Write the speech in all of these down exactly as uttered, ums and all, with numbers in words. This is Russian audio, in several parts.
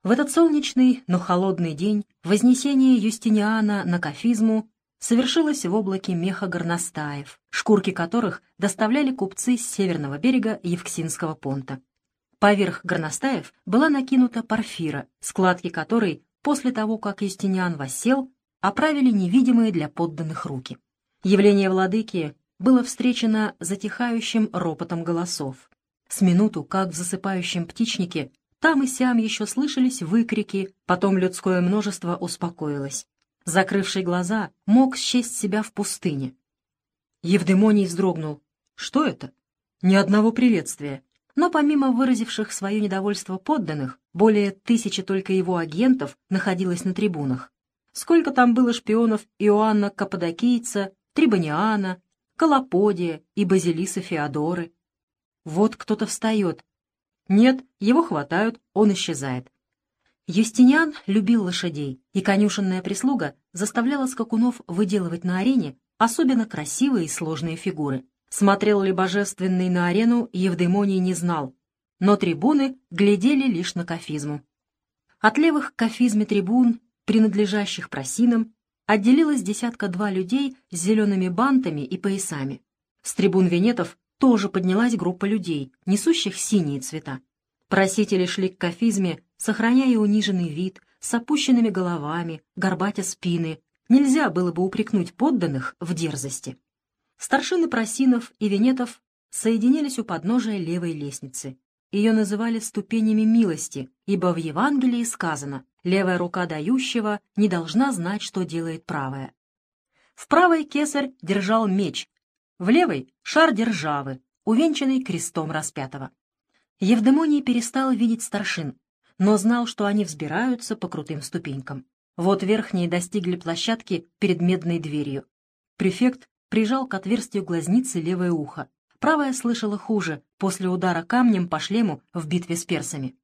В этот солнечный, но холодный день вознесение Юстиниана на Кафизму совершилось в облаке меха горностаев, шкурки которых доставляли купцы с северного берега Евксинского понта. Поверх горностаев была накинута парфира, складки которой, после того, как Юстиниан воссел, оправили невидимые для подданных руки. Явление владыки было встречено затихающим ропотом голосов. С минуту, как в засыпающем птичнике, там и сям еще слышались выкрики, потом людское множество успокоилось. Закрывший глаза, мог счесть себя в пустыне. Евдемоний вздрогнул. Что это? Ни одного приветствия. Но помимо выразивших свое недовольство подданных, более тысячи только его агентов находилось на трибунах. Сколько там было шпионов Иоанна Каппадокийца, Трибониана, Колоподия и Базилиса Феодоры. Вот кто-то встает. Нет, его хватают, он исчезает. Юстиниан любил лошадей, и конюшенная прислуга заставляла скакунов выделывать на арене особенно красивые и сложные фигуры. Смотрел ли Божественный на арену, Евдемоний не знал, но трибуны глядели лишь на Кафизму. От левых к Кафизме трибун, принадлежащих просинам, отделилось десятка-два людей с зелеными бантами и поясами. С трибун венетов тоже поднялась группа людей, несущих синие цвета. Просители шли к Кафизме, сохраняя униженный вид, с опущенными головами, горбатя спины. Нельзя было бы упрекнуть подданных в дерзости. Старшины просинов и венетов соединились у подножия левой лестницы. Ее называли ступенями милости, ибо в Евангелии сказано: «Левая рука дающего не должна знать, что делает правая». В правой кесарь держал меч, в левой — шар державы, увенчанный крестом распятого. Евдемоний перестал видеть старшин, но знал, что они взбираются по крутым ступенькам. Вот верхние достигли площадки перед медной дверью. Префект прижал к отверстию глазницы левое ухо. Правое слышало хуже после удара камнем по шлему в битве с персами.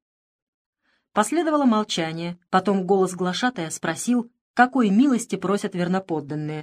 Последовало молчание, потом голос глашатая спросил, какой милости просят верноподданные.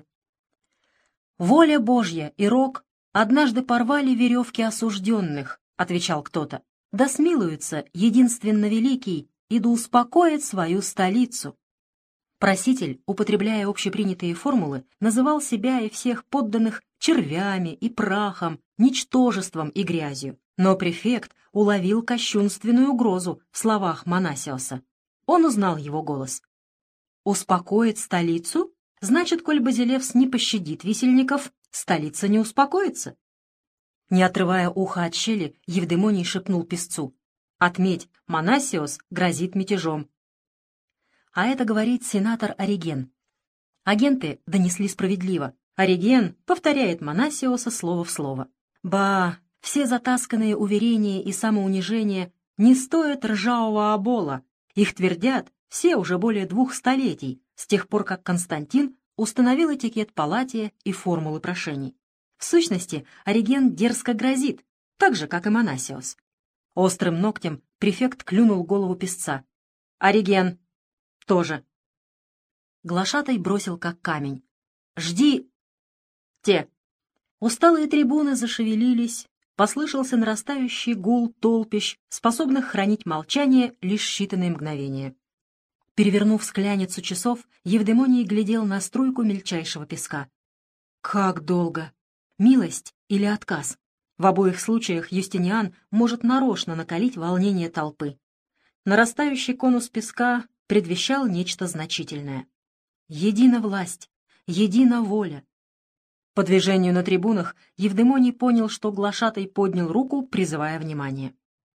«Воля Божья и рок однажды порвали веревки осужденных», — отвечал кто-то. «Да смилуется единственно великий и да успокоит свою столицу». Проситель, употребляя общепринятые формулы, называл себя и всех подданных червями и прахом, ничтожеством и грязью. Но префект уловил кощунственную угрозу в словах Манасиоса. Он узнал его голос. «Успокоит столицу? Значит, коль Базилевс не пощадит висельников, столица не успокоится». Не отрывая уха от щели, Евдемоний шепнул песцу: «Отметь, Манасиос грозит мятежом». А это говорит сенатор Ориген. Агенты донесли справедливо. Ориген повторяет Манасиоса слово в слово. Ба, все затасканные уверения и самоунижения не стоят ржавого обола. Их твердят все уже более двух столетий, с тех пор, как Константин установил этикет палатия и формулы прошений. В сущности, Ориген дерзко грозит, так же, как и Манасиос. Острым ногтем префект клюнул голову песца. «Ориген!» «Тоже!» Глашатай бросил как камень. «Жди!» «Те!» Усталые трибуны зашевелились, послышался нарастающий гул толпищ, способных хранить молчание лишь считанные мгновения. Перевернув скляницу часов, Евдемоний глядел на струйку мельчайшего песка. Как долго! Милость или отказ? В обоих случаях Юстиниан может нарочно накалить волнение толпы. Нарастающий конус песка предвещал нечто значительное. Едина власть, едина воля. По движению на трибунах Евдемоний понял, что глашатай поднял руку, призывая внимание.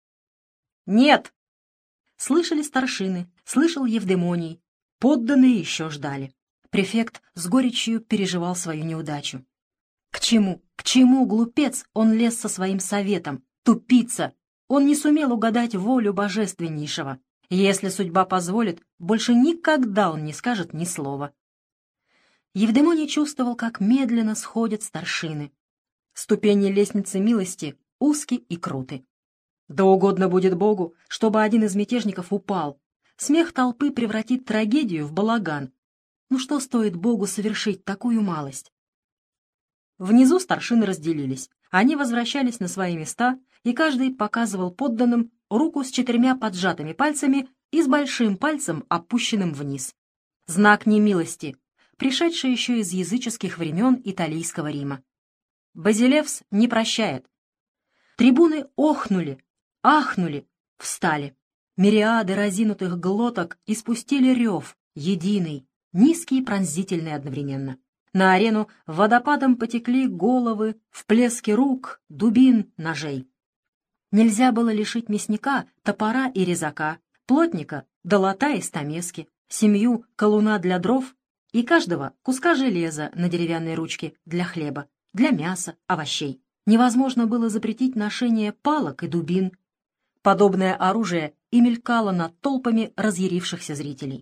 «Нет!» Слышали старшины, слышал Евдемоний. Подданные еще ждали. Префект с горечью переживал свою неудачу. К чему, к чему, глупец, он лез со своим советом? Тупица! Он не сумел угадать волю божественнейшего. Если судьба позволит, больше никогда он не скажет ни слова. Евдемоний чувствовал, как медленно сходят старшины. Ступени лестницы милости узки и круты. Да угодно будет Богу, чтобы один из мятежников упал. Смех толпы превратит трагедию в балаган. Ну что стоит Богу совершить такую малость? Внизу старшины разделились. Они возвращались на свои места, и каждый показывал подданным руку с четырьмя поджатыми пальцами и с большим пальцем, опущенным вниз. Знак немилости, пришедший еще из языческих времен Италийского Рима. Базилевс не прощает. Трибуны охнули, ахнули, встали. Мириады разинутых глоток испустили рев, единый, низкий и пронзительный одновременно. На арену водопадом потекли головы, всплески рук, дубин, ножей. Нельзя было лишить мясника топора и резака, плотника долота и стамески, семью колуна для дров и каждого куска железа на деревянной ручке для хлеба, для мяса, овощей. Невозможно было запретить ношение палок и дубин. Подобное оружие и мелькало над толпами разъярившихся зрителей.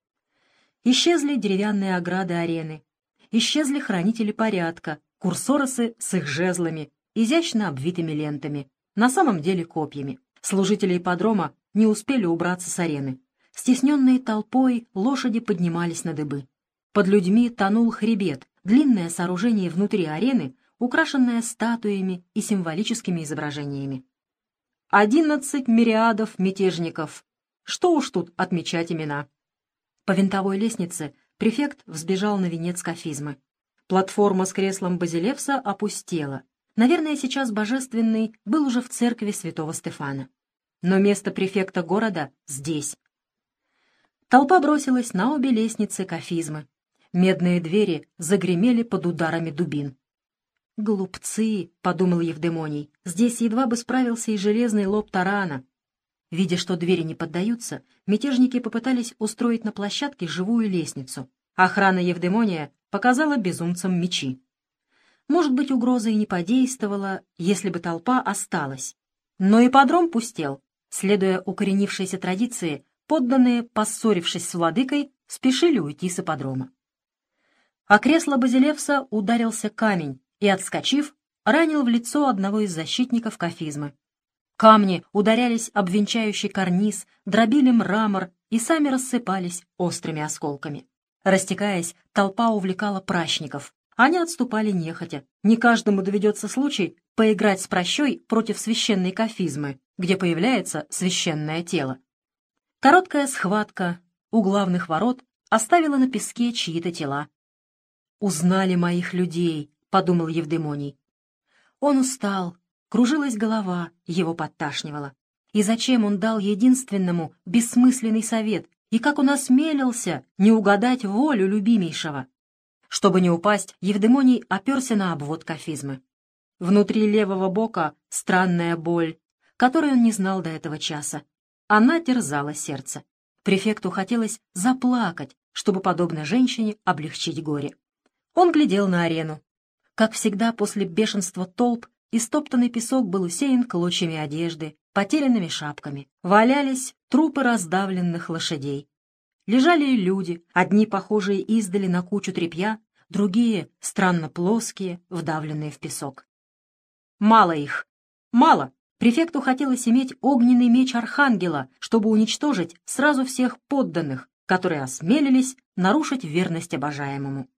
Исчезли деревянные ограды арены, исчезли хранители порядка, курсоросы с их жезлами, изящно обвитыми лентами, на самом деле копьями. Служители ипподрома не успели убраться с арены. Стесненные толпой лошади поднимались на дыбы. Под людьми тонул хребет, длинное сооружение внутри арены, украшенное статуями и символическими изображениями. Одиннадцать мириадов мятежников. Что уж тут отмечать имена. По винтовой лестнице префект взбежал на венец кафизмы. Платформа с креслом Базилевса опустела. Наверное, сейчас Божественный был уже в церкви святого Стефана. Но место префекта города здесь. Толпа бросилась на обе лестницы кафизмы. Медные двери загремели под ударами дубин. «Глупцы», — подумал Евдемоний, — «здесь едва бы справился и железный лоб тарана». Видя, что двери не поддаются, мятежники попытались устроить на площадке живую лестницу. Охрана Евдемония показала безумцам мечи. Может быть, угроза и не подействовала, если бы толпа осталась. Но ипподром пустел. Следуя укоренившейся традиции, подданные, поссорившись с владыкой, спешили уйти с ипподрома. А кресло Базилевса ударился камень и, отскочив, ранил в лицо одного из защитников кафизмы. Камни ударялись об венчающий карниз, дробили мрамор и сами рассыпались острыми осколками. Растекаясь, толпа увлекала пращников. Они отступали нехотя. Не каждому доведется случай поиграть с пращой против священной кафизмы, где появляется священное тело. Короткая схватка у главных ворот оставила на песке чьи-то тела. «Узнали моих людей», — подумал Евдемоний. Он устал, кружилась голова, его подташнивало. И зачем он дал единственному бессмысленный совет, и как он осмелился не угадать волю любимейшего? Чтобы не упасть, Евдемоний оперся на обвод кафизмы. Внутри левого бока странная боль, которой он не знал до этого часа. Она терзала сердце. Префекту хотелось заплакать, чтобы, подобно женщине, облегчить горе. Он глядел на арену. Как всегда, после бешенства толп истоптанный песок был усеян клочьями одежды, потерянными шапками. Валялись трупы раздавленных лошадей. Лежали и люди, одни похожие издали на кучу тряпья, другие странно плоские, вдавленные в песок. Мало их. Мало. Префекту хотелось иметь огненный меч архангела, чтобы уничтожить сразу всех подданных, которые осмелились нарушить верность обожаемому.